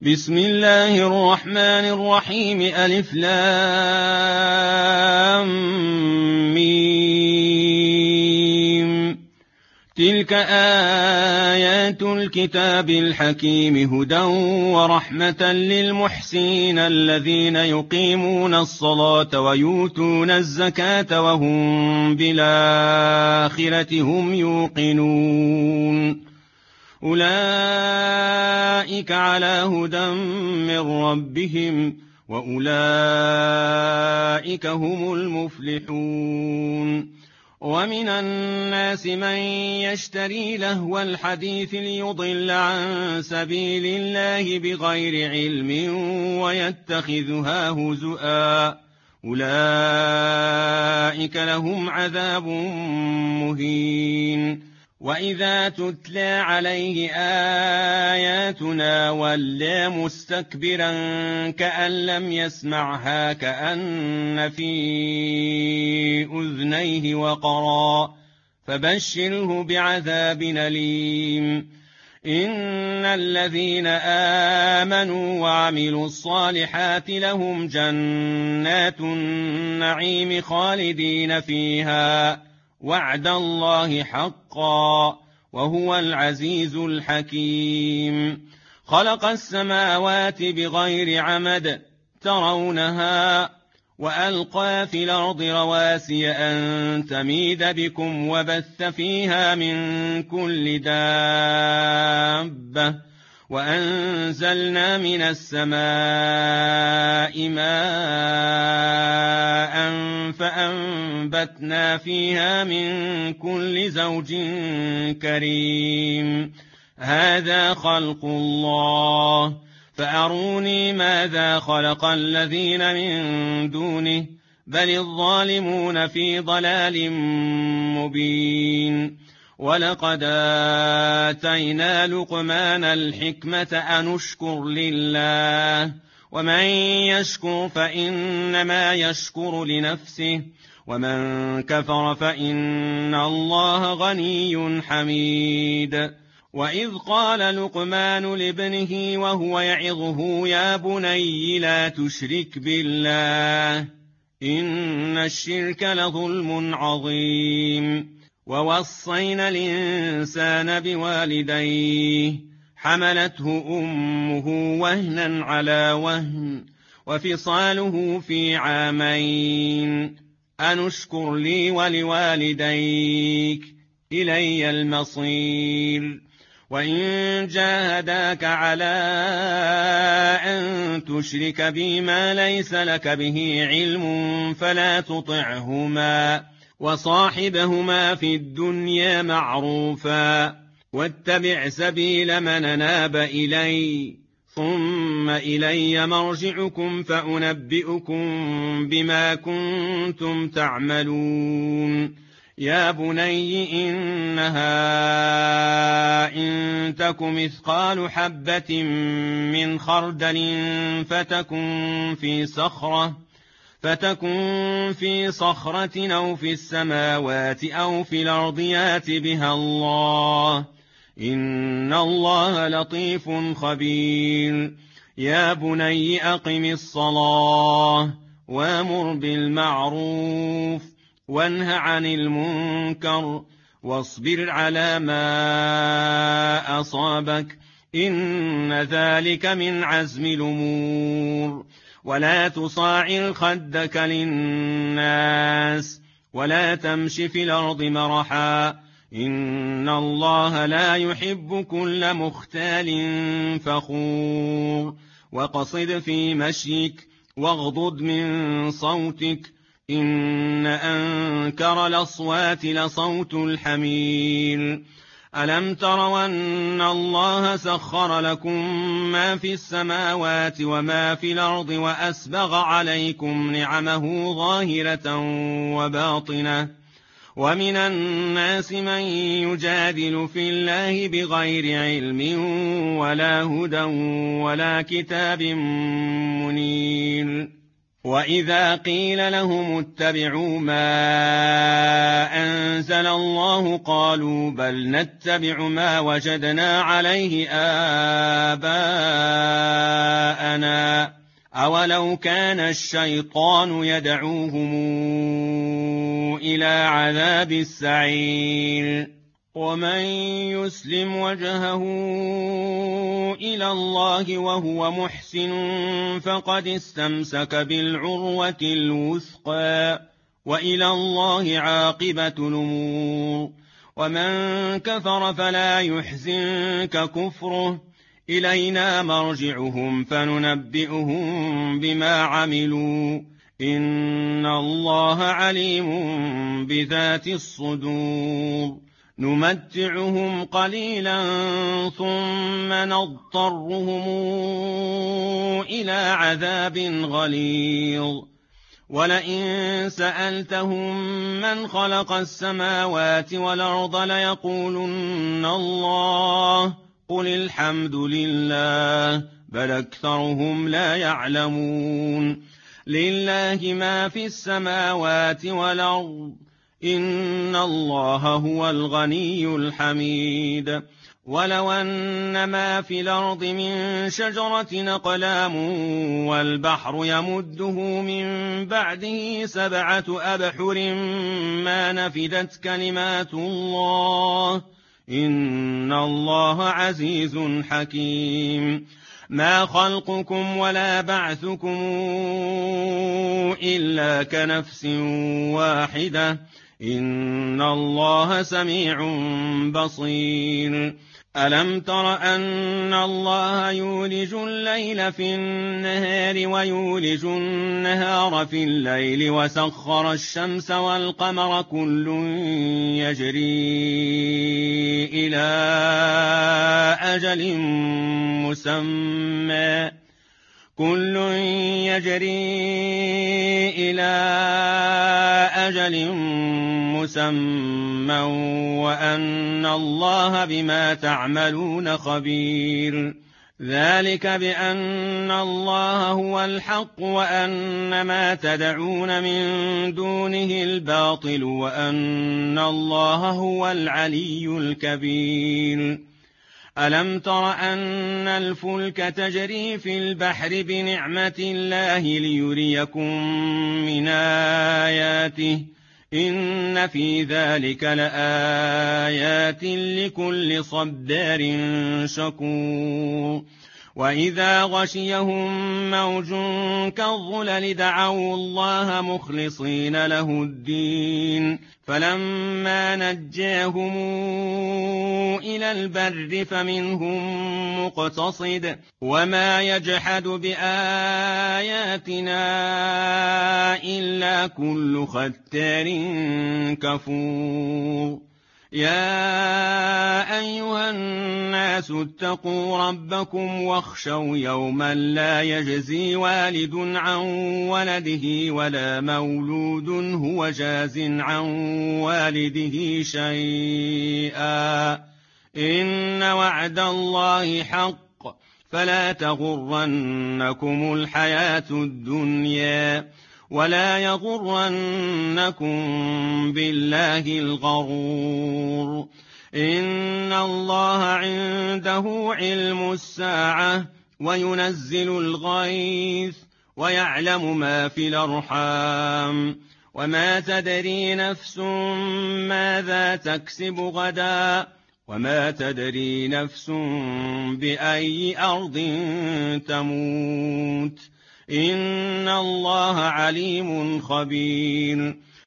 بسم الله الرحمن الرحيم ألف لام ميم. تلك آيات الكتاب الحكيم هدى ورحمة للمحسنين الذين يقيمون الصلاة ويؤتون الزكاة وهم بالآخرة هم يوقنون. أولئك على هدى من ربهم وأولئك هم المفلحون. ومن الناس من يشتري لهو الحديث ليضل عن سبيل الله بغير علم ويتخذها هزؤا أولئك لهم عذاب مهين. وإذا تتلى عليه آياتنا ولى مستكبرا كأن لم يسمعها كأن في أذنيه وقرا فبشره بعذاب أليم. إن الذين آمنوا وعملوا الصالحات لهم جنات النعيم خالدين فيها وعد الله حقا وهو العزيز الحكيم. خلق السماوات بغير عمد ترونها وألقى في الأرض رواسي أن تميد بكم وبث فيها من كل دابة وأنزلنا من السماء ماء فأنبتنا فيها من كل زوج كريم. هذا خلق الله فأروني ماذا خلق الذين من دونه بل الظالمون في ضلال مبين. ولقد آتينا لقمان الحكمة أن اشكر لله ومن يشكر فإنما يشكر لنفسه ومن كفر فإن الله غني حميد. وإذ قال لقمان لابنه وهو يعظه يا بني لا تشرك بالله إن الشرك لظلم عظيم. ووصينا الإنسان بوالديه حملته أمه وهنا على وهن وفصاله في عامين أن اشكر لي ولوالديك إلي المصير. وإن جاهداك على أن تشرك بي ما ليس لك به علم فلا تطعهما وصاحبهما في الدنيا معروفا واتبع سبيل من أناب إلي ثم إلي مرجعكم فأنبئكم بما كنتم تعملون. يا بني إنها إن تك مثقال حبة من خردل فتكن في صخرة أو في السماوات أو في الأرض يات بها الله إن الله لطيف خبير. يا بني أقم الصلاة وامر بالمعروف وانه عن المنكر واصبر على ما أصابك إن ذلك من عزم الأمور. ولا تصاعر خدك للناس ولا تمش في الأرض مرحا إن الله لا يحب كل مختال فخور. وقصد في مشيك واغضض من صوتك إن أنكر الأصوات لصوت الحمير. ألم تروا أن الله سخر لكم ما في السماوات وما في الأرض وأسبغ عليكم نعمه ظاهرة وباطنة ومن الناس من يجادل في الله بغير علم ولا هدى ولا كتاب منير. وإذا قيل لهم اتبعوا ما أنزل الله قالوا بل نتبع ما وجدنا عليه آباءنا أولو كان الشيطان يدعوهم إلى عذاب السعير ومن يسلم وجهه إلى الله وهو محسن فقد استمسك بالعروة الوثقى وإلى الله عاقبة الأمور ومن كفر فلا يحزنك كفره إلينا مرجعهم فننبئهم بما عملوا إن الله عليم بذات الصدور نمتعهم قليلا ثم نضطرهم إلى عذاب غليظ ولئن سألتهم من خلق السماوات والأرض ليقولن الله قل الحمد لله بل أكثرهم لا يعلمون لله ما في السماوات والأرض إن الله هو الغني الحميد ولو أن ما في الأرض من شجرة أقلام والبحر يمده من بعده 7 أبحر ما نفدت كلمات الله إن الله عزيز حكيم ما خلقكم ولا بعثكم إلا كنفس واحدة إن الله سميع بصير ألم تر أن الله يولج الليل في النهار ويولج النهار في الليل وسخر الشمس والقمر كل يجري إلى أجل مسمى وأن الله بما تعملون خبير ذلك بأن الله هو الحق وأن ما تدعون من دونه الباطل وأن الله هو العلي الكبير ألم تر أن الفلك تجري في البحر بنعمة الله ليريكم من آياته إن في ذلك لآيات لكل صبار شكور وإذا غشيهم موج كالظلل دعوا الله مخلصين له الدين فلما نجاهم إلى البر فمنهم مقتصد وما يجحد بآياتنا إلا كل ختار كفور يا أيها الناس اتقوا ربكم واخشوا يوما لا يجزي والد عن ولده ولا مولود هو جاز عن والده شيئا إن وعد الله حق فلا تغرنكم الحياة الدنيا ولا يغرنكم بالله الغرور إن الله عنده علم الساعة وينزل الغيث ويعلم ما في الأرحام وما تدري نفس ماذا تكسب غدا وما تدري نفس بأي أرض تموت إن الله عليم خبير